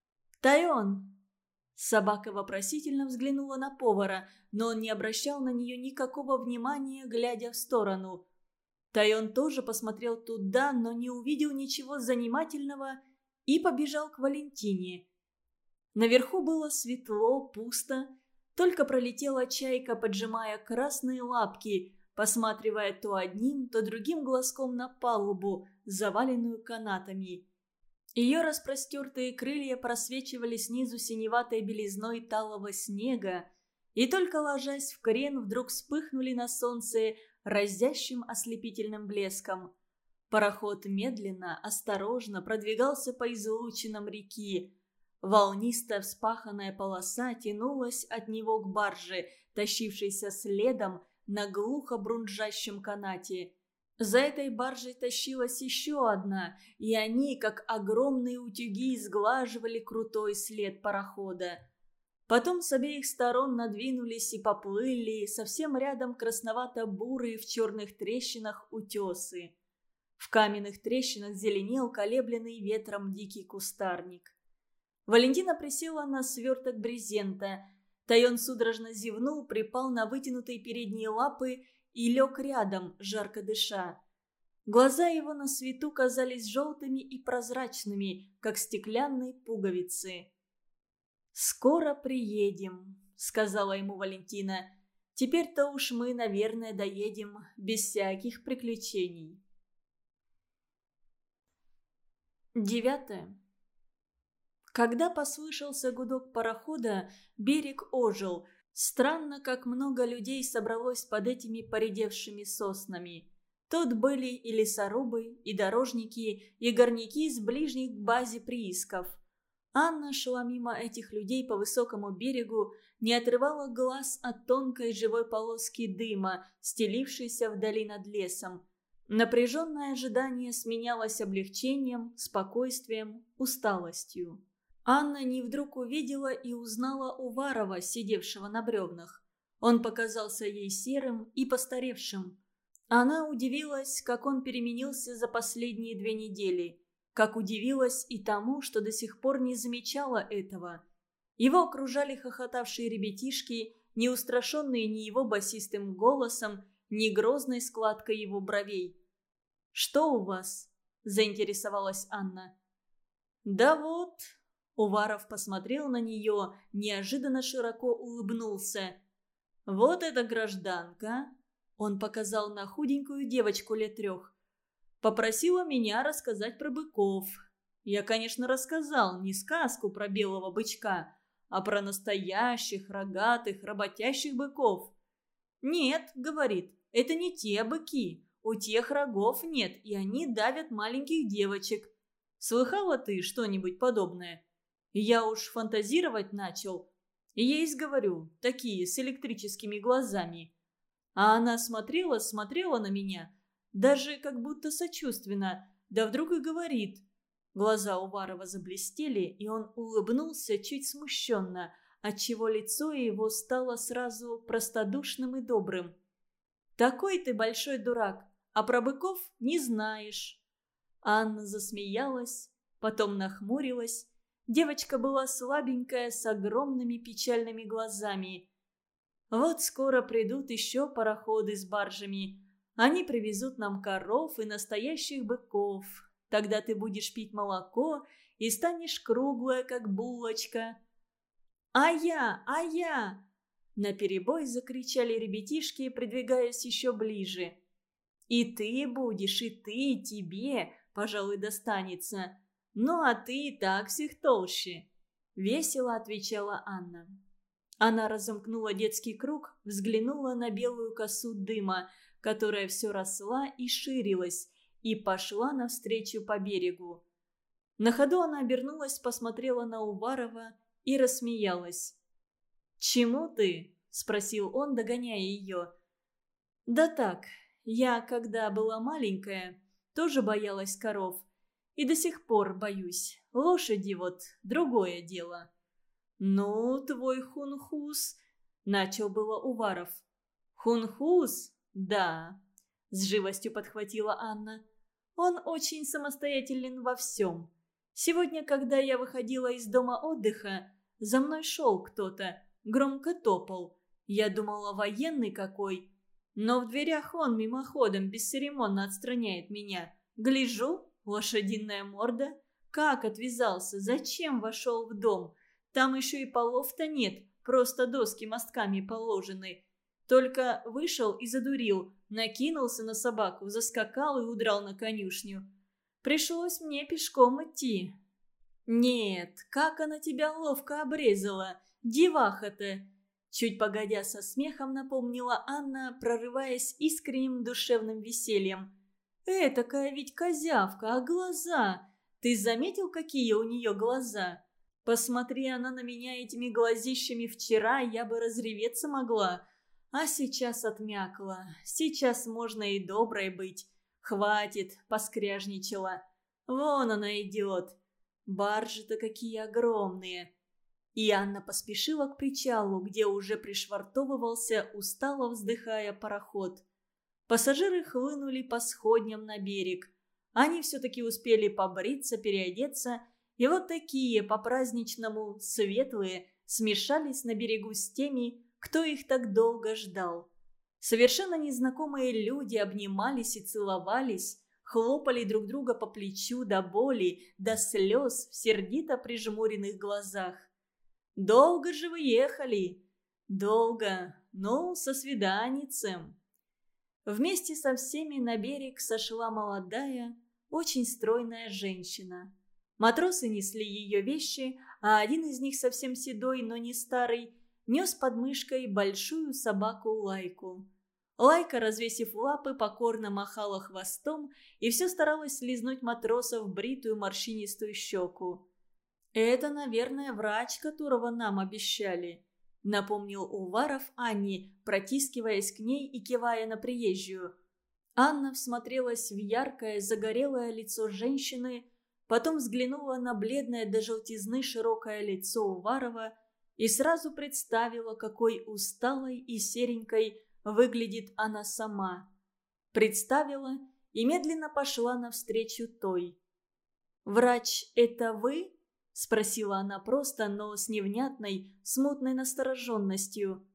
Speaker 1: «Тайон!» Собака вопросительно взглянула на повара, но он не обращал на нее никакого внимания, глядя в сторону. Тайон тоже посмотрел туда, но не увидел ничего занимательного и побежал к Валентине. Наверху было светло, пусто, только пролетела чайка, поджимая красные лапки, посматривая то одним, то другим глазком на палубу, заваленную канатами. Ее распростертые крылья просвечивали снизу синеватой белизной талого снега, и только ложась в крен, вдруг вспыхнули на солнце разящим ослепительным блеском. Пароход медленно, осторожно продвигался по излучинам реки. Волнистая вспаханная полоса тянулась от него к барже, тащившейся следом на глухо брунжащем канате. За этой баржей тащилась еще одна, и они, как огромные утюги, сглаживали крутой след парохода. Потом с обеих сторон надвинулись и поплыли, совсем рядом красновато-бурые в черных трещинах утесы. В каменных трещинах зеленел колебленный ветром дикий кустарник. Валентина присела на сверток брезента. Тайон судорожно зевнул, припал на вытянутые передние лапы и лег рядом, жарко дыша. Глаза его на свету казались желтыми и прозрачными, как стеклянные пуговицы. «Скоро приедем», — сказала ему Валентина. «Теперь-то уж мы, наверное, доедем без всяких приключений». Девятое. Когда послышался гудок парохода, берег ожил. Странно, как много людей собралось под этими поредевшими соснами. Тут были и лесорубы, и дорожники, и горняки с ближних к базе приисков. Анна шла мимо этих людей по высокому берегу, не отрывала глаз от тонкой живой полоски дыма, стелившейся вдали над лесом. Напряженное ожидание сменялось облегчением, спокойствием, усталостью. Анна не вдруг увидела и узнала Уварова, сидевшего на бревнах. Он показался ей серым и постаревшим. Она удивилась, как он переменился за последние две недели. Как удивилась и тому, что до сих пор не замечала этого. Его окружали хохотавшие ребятишки, не устрашенные ни его басистым голосом, ни грозной складкой его бровей. «Что у вас?» – заинтересовалась Анна. «Да вот...» – Уваров посмотрел на нее, неожиданно широко улыбнулся. «Вот эта гражданка...» – он показал на худенькую девочку лет трех. «Попросила меня рассказать про быков. Я, конечно, рассказал не сказку про белого бычка, а про настоящих, рогатых, работящих быков. «Нет, — говорит, — это не те быки. У тех рогов нет, и они давят маленьких девочек. Слыхала ты что-нибудь подобное?» И я уж фантазировать начал. И есть, говорю, такие с электрическими глазами. А она смотрела, смотрела на меня, даже как будто сочувственно, да вдруг и говорит. Глаза Уварова заблестели, и он улыбнулся чуть смущенно, отчего лицо его стало сразу простодушным и добрым. «Такой ты большой дурак, а про быков не знаешь». Анна засмеялась, потом нахмурилась. Девочка была слабенькая, с огромными печальными глазами. «Вот скоро придут еще пароходы с баржами. Они привезут нам коров и настоящих быков. Тогда ты будешь пить молоко и станешь круглая, как булочка». «А я! А я!» наперебой закричали ребятишки, придвигаясь еще ближе. «И ты будешь, и ты, и тебе, пожалуй, достанется. Ну, а ты и так всех толще», — весело отвечала Анна. Она разомкнула детский круг, взглянула на белую косу дыма, которая все росла и ширилась, и пошла навстречу по берегу. На ходу она обернулась, посмотрела на Уварова и рассмеялась. «Чему ты?» – спросил он, догоняя ее. «Да так, я, когда была маленькая, тоже боялась коров. И до сих пор боюсь. Лошади вот другое дело». «Ну, твой хунхус», – начал было Уваров. «Хунхус? Да», – с живостью подхватила Анна. «Он очень самостоятелен во всем. Сегодня, когда я выходила из дома отдыха, за мной шел кто-то, громко топал. Я думала, военный какой. Но в дверях он мимоходом бесцеремонно отстраняет меня. Гляжу, лошадиная морда. Как отвязался? Зачем вошел в дом? Там еще и полов-то нет, просто доски мостками положены. Только вышел и задурил, накинулся на собаку, заскакал и удрал на конюшню. Пришлось мне пешком идти. Нет, как она тебя ловко обрезала, деваха-то! Чуть погодя со смехом напомнила Анна, прорываясь искренним душевным весельем. Этакая ведь козявка, а глаза! Ты заметил, какие у нее глаза? Посмотри она на меня этими глазищами вчера, я бы разреветься могла. А сейчас отмякла. Сейчас можно и доброй быть. Хватит, поскряжничала. Вон она идет. Баржи-то какие огромные. И Анна поспешила к причалу, где уже пришвартовывался, устало вздыхая, пароход. Пассажиры хлынули по сходням на берег. Они все-таки успели побриться, переодеться, и вот такие, по-праздничному, светлые, смешались на берегу с теми, кто их так долго ждал. Совершенно незнакомые люди обнимались и целовались, хлопали друг друга по плечу до боли, до слез в сердито прижмуренных глазах. «Долго же вы ехали?» «Долго. Ну, со свиданицем». Вместе со всеми на берег сошла молодая, очень стройная женщина. Матросы несли ее вещи, а один из них, совсем седой, но не старый, нес под мышкой большую собаку Лайку. Лайка, развесив лапы, покорно махала хвостом и все старалась лизнуть матроса в бритую морщинистую щеку. «Это, наверное, врач, которого нам обещали», — напомнил Уваров Анне, протискиваясь к ней и кивая на приезжую. Анна всмотрелась в яркое, загорелое лицо женщины, потом взглянула на бледное до желтизны широкое лицо Уварова и сразу представила, какой усталой и серенькой выглядит она сама. Представила и медленно пошла навстречу той. «Врач, это вы?» – спросила она просто, но с невнятной, смутной настороженностью.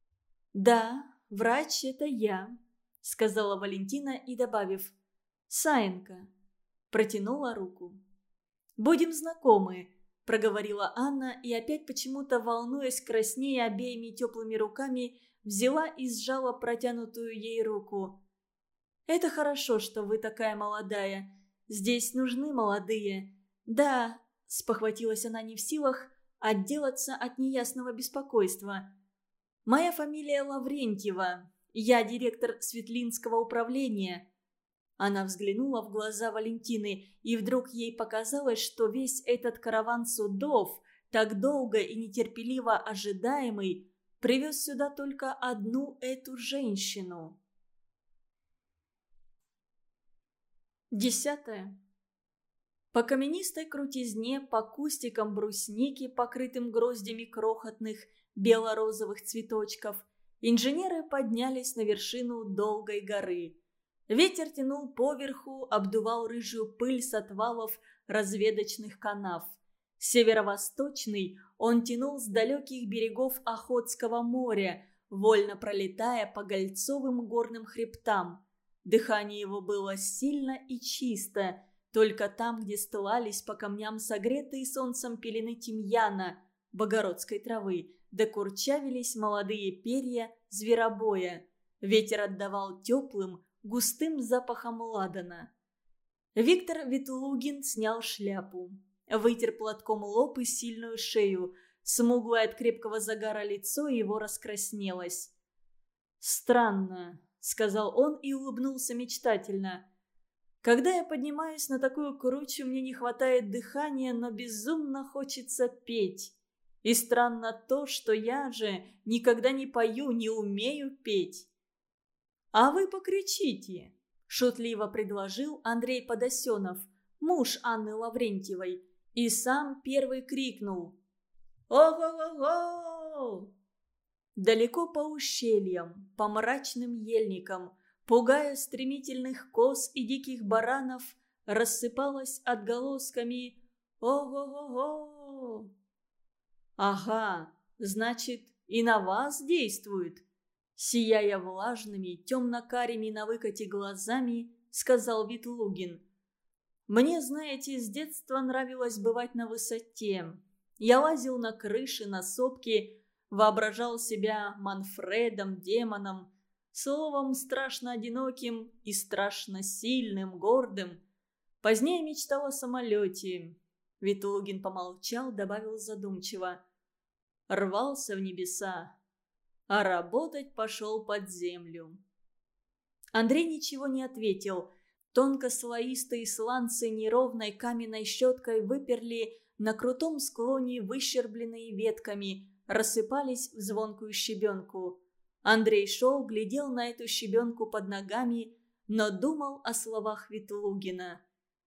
Speaker 1: «Да, врач, это я», – сказала Валентина и, добавив «Саенко», протянула руку. «Будем знакомы», – проговорила Анна и опять почему-то, волнуясь краснея обеими теплыми руками, взяла и сжала протянутую ей руку. «Это хорошо, что вы такая молодая. Здесь нужны молодые. Да», – спохватилась она не в силах отделаться от неясного беспокойства. «Моя фамилия Лаврентьева. Я директор Светлинского управления». Она взглянула в глаза Валентины, и вдруг ей показалось, что весь этот караван судов, так долго и нетерпеливо ожидаемый, привез сюда только одну эту женщину. Десятое. По каменистой крутизне, по кустикам брусники, покрытым гроздями крохотных бело-розовых цветочков, инженеры поднялись на вершину долгой горы. Ветер тянул поверху, обдувал рыжую пыль с отвалов разведочных канав. Северо-восточный он тянул с далеких берегов Охотского моря, вольно пролетая по гольцовым горным хребтам. Дыхание его было сильно и чисто, только там, где стылались по камням согретые солнцем пелены тимьяна, богородской травы, докурчавились молодые перья зверобоя. Ветер отдавал теплым, густым запахом ладана. Виктор Ветлугин снял шляпу, вытер платком лоб и сильную шею. Смуглое от крепкого загара лицо его раскраснелось. «Странно», — сказал он и улыбнулся мечтательно. «Когда я поднимаюсь на такую кручу, мне не хватает дыхания, но безумно хочется петь. И странно то, что я же никогда не пою, не умею петь». «А вы покричите», – шутливо предложил Андрей Подосенов, муж Анны Лаврентьевой, и сам первый крикнул «Ого-го-го!». Далеко по ущельям, по мрачным ельникам, пугая стремительных коз и диких баранов, рассыпалась отголосками Ого-го-го! Ага, значит, и на вас действует. Сияя влажными, темно-карими на выкате глазами, сказал Ветлугин. Мне, знаете, с детства нравилось бывать на высоте. Я лазил на крыши, на сопки, воображал себя Манфредом, демоном, словом, страшно одиноким и страшно сильным, гордым. Позднее мечтал о самолете. Ветлугин помолчал, добавил задумчиво. Рвался в небеса, а работать пошел под землю. Андрей ничего не ответил. Тонкослоистые сланцы неровной каменной щеткой выперли на крутом склоне, выщербленные ветками, рассыпались в звонкую щебенку. Андрей шел, глядел на эту щебенку под ногами, но думал о словах Ветлугина.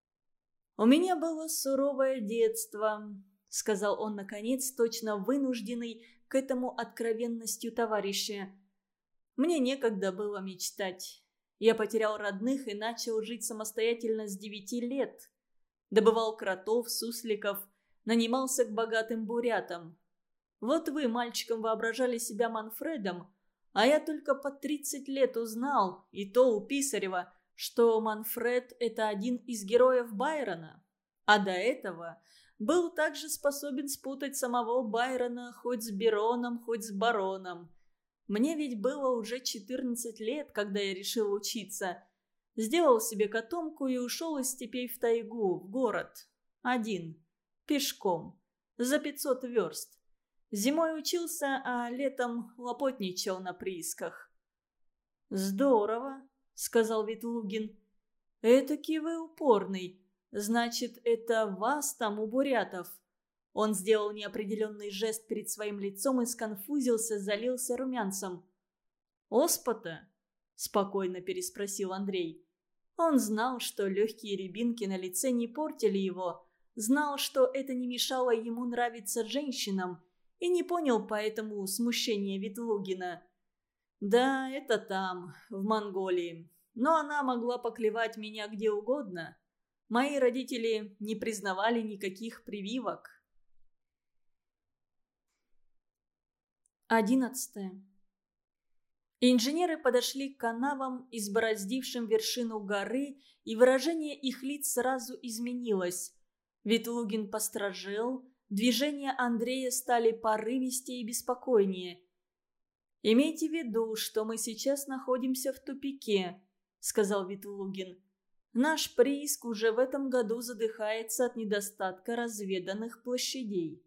Speaker 1: «У меня было суровое детство», — сказал он, наконец, точно вынужденный к этому откровенностью товарища. «Мне некогда было мечтать. Я потерял родных и начал жить самостоятельно с девяти лет. Добывал кротов, сусликов, нанимался к богатым бурятам. Вот вы, мальчиком, воображали себя Манфредом, а я только под тридцать лет узнал, и то у Писарева, что Манфред – это один из героев Байрона. А до этого был также способен спутать самого Байрона хоть с Бероном, хоть с бароном. Мне ведь было уже четырнадцать лет, когда я решил учиться. Сделал себе котомку и ушел из степей в тайгу, в город. Один. Пешком. За пятьсот верст. Зимой учился, а летом лопотничал на приисках». «Здорово», — сказал Ветлугин. «Этакий вы упорный. Значит, это вас там у бурятов». Он сделал неопределенный жест перед своим лицом и сконфузился, залился румянцем. «Оспа-то?» – спокойно переспросил Андрей. Он знал, что легкие рябинки на лице не портили его, знал, что это не мешало ему нравиться женщинам, и не понял поэтому смущения Ветлугина. «Да, это там, в Монголии. Но она могла поклевать меня где угодно. Мои родители не признавали никаких прививок». Одиннадцатое. Инженеры подошли к канавам, избороздившим вершину горы, и выражение их лиц сразу изменилось. Ветлугин постражел, движения Андрея стали порывистее и беспокойнее. «Имейте в виду, что мы сейчас находимся в тупике», — сказал Ветлугин. «Наш прииск уже в этом году задыхается от недостатка разведанных площадей».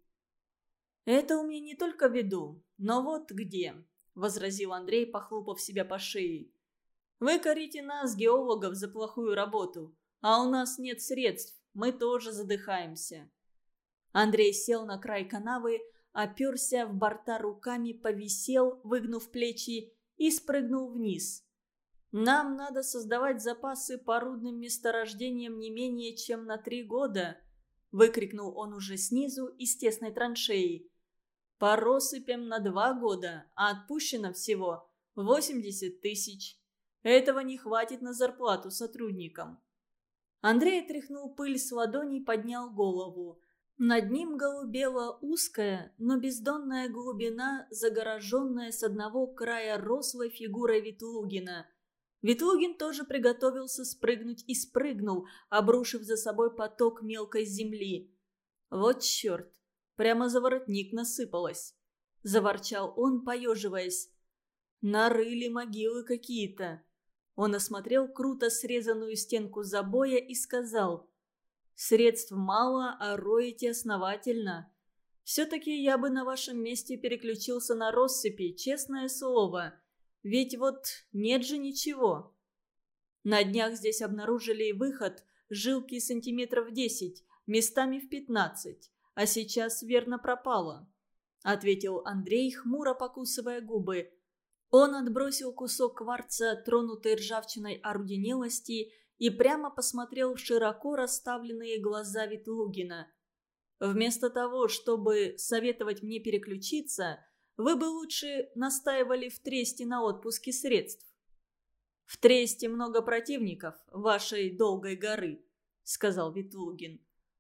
Speaker 1: «Это у меня не только в виду, но вот где», — возразил Андрей, похлопав себя по шее. «Вы корите нас, геологов, за плохую работу, а у нас нет средств, мы тоже задыхаемся». Андрей сел на край канавы, оперся в борта руками, повисел, выгнув плечи, и спрыгнул вниз. «Нам надо создавать запасы по рудным месторождениям не менее чем на три года», — выкрикнул он уже снизу из тесной траншеи. «По россыпям на два года, а отпущено всего восемьдесят тысяч. Этого не хватит на зарплату сотрудникам». Андрей отряхнул пыль с ладоней, поднял голову. Над ним голубела узкая, но бездонная глубина, загороженная с одного края рослой фигурой Ветлугина. Ветлугин тоже приготовился спрыгнуть и спрыгнул, обрушив за собой поток мелкой земли. «Вот черт! Прямо за воротник насыпалось!» – заворчал он, поеживаясь. «Нарыли могилы какие-то!» Он осмотрел круто срезанную стенку забоя и сказал: «Средств мало, а роете основательно. Все-таки я бы на вашем месте переключился на россыпи, честное слово. Ведь вот нет же ничего». На днях здесь обнаружили выход, жилки сантиметров десять, местами в пятнадцать, а сейчас верно пропало, — ответил Андрей, хмуро покусывая губы. Он отбросил кусок кварца, тронутой ржавчиной оруденелости, и прямо посмотрел в широко расставленные глаза Ветлугина. «Вместо того, чтобы советовать мне переключиться, вы бы лучше настаивали в тресте на отпуске средств». «В тресте много противников вашей долгой горы», — сказал Ветлугин.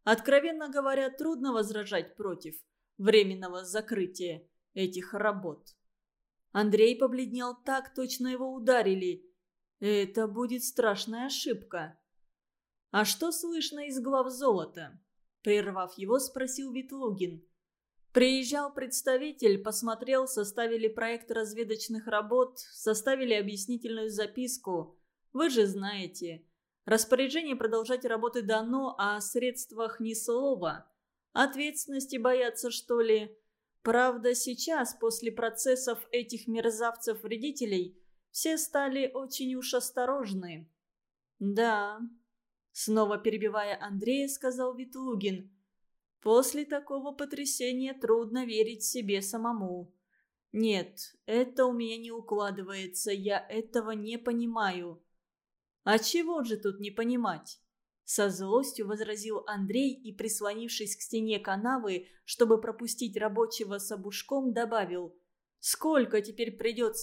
Speaker 1: Откровенно говоря, трудно возражать против временного закрытия этих работ. Андрей побледнел так, точно его ударили. Это будет страшная ошибка. «А что слышно из глав золота?» Прервав его, спросил Ветлугин. Приезжал представитель, посмотрел, составили проект разведочных работ, составили объяснительную записку. Вы же знаете. Распоряжение продолжать работы дано, а о средствах ни слова. Ответственности боятся, что ли? Правда, сейчас, после процессов этих мерзавцев-вредителей, все стали очень уж осторожны. «Да», — снова перебивая Андрея, сказал Ветлугин, «после такого потрясения трудно верить себе самому. Нет, это у меня не укладывается, я этого не понимаю». «А чего же тут не понимать?» Со злостью возразил Андрей и, прислонившись к стене канавы, чтобы пропустить рабочего с обушком, добавил: «Сколько теперь придется